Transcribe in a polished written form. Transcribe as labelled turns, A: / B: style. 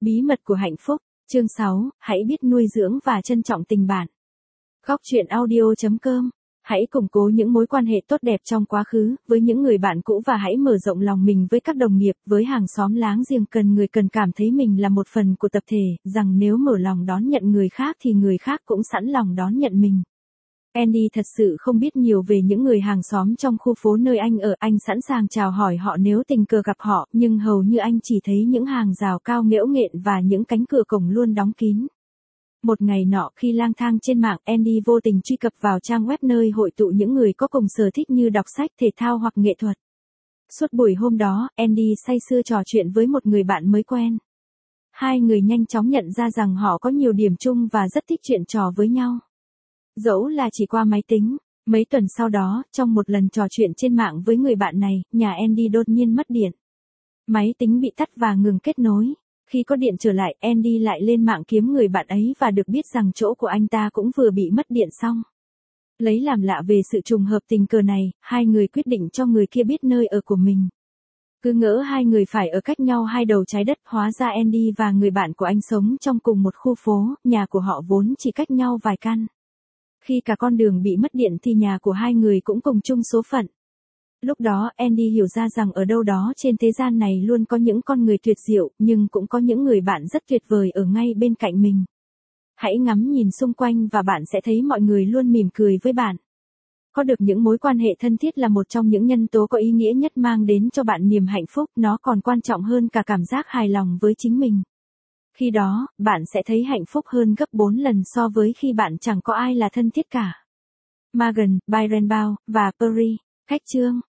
A: Bí mật của hạnh phúc, chương 6, hãy biết nuôi dưỡng và trân trọng tình bạn. Góc truyện audio.com. Hãy củng cố những mối quan hệ tốt đẹp trong quá khứ, với những người bạn cũ và hãy mở rộng lòng mình với các đồng nghiệp, với hàng xóm láng giềng người cần cảm thấy mình là một phần của tập thể, rằng nếu mở lòng đón nhận người khác thì người khác cũng sẵn lòng đón nhận mình. Andy thật sự không biết nhiều về những người hàng xóm trong khu phố nơi anh ở, anh sẵn sàng chào hỏi họ nếu tình cờ gặp họ, nhưng hầu như anh chỉ thấy những hàng rào cao nghễu nghện và những cánh cửa cổng luôn đóng kín. Một ngày nọ khi lang thang trên mạng, Andy vô tình truy cập vào trang web nơi hội tụ những người có cùng sở thích như đọc sách, thể thao hoặc nghệ thuật. Suốt buổi hôm đó, Andy say sưa trò chuyện với một người bạn mới quen. Hai người nhanh chóng nhận ra rằng họ có nhiều điểm chung và rất thích chuyện trò với nhau. Dẫu là chỉ qua máy tính. Mấy tuần sau đó, trong một lần trò chuyện trên mạng với người bạn này, nhà Andy đột nhiên mất điện. Máy tính bị tắt và ngừng kết nối. Khi có điện trở lại, Andy lại lên mạng kiếm người bạn ấy và được biết rằng chỗ của anh ta cũng vừa bị mất điện xong. Lấy làm lạ về sự trùng hợp tình cờ này, hai người quyết định cho người kia biết nơi ở của mình. Cứ ngỡ hai người phải ở cách nhau hai đầu trái đất, hóa ra Andy và người bạn của anh sống trong cùng một khu phố, nhà của họ vốn chỉ cách nhau vài căn. Khi cả con đường bị mất điện thì nhà của hai người cũng cùng chung số phận. Lúc đó Andy hiểu ra rằng ở đâu đó trên thế gian này luôn có những con người tuyệt diệu, nhưng cũng có những người bạn rất tuyệt vời ở ngay bên cạnh mình. Hãy ngắm nhìn xung quanh và bạn sẽ thấy mọi người luôn mỉm cười với bạn. Có được những mối quan hệ thân thiết là một trong những nhân tố có ý nghĩa nhất mang đến cho bạn niềm hạnh phúc, nó còn quan trọng hơn cả cảm giác hài lòng với chính mình. Khi đó, bạn sẽ thấy hạnh phúc hơn gấp 4 lần so với khi bạn chẳng có ai là thân thiết cả. Magan, Byron Bao, và Perry. Khách chương.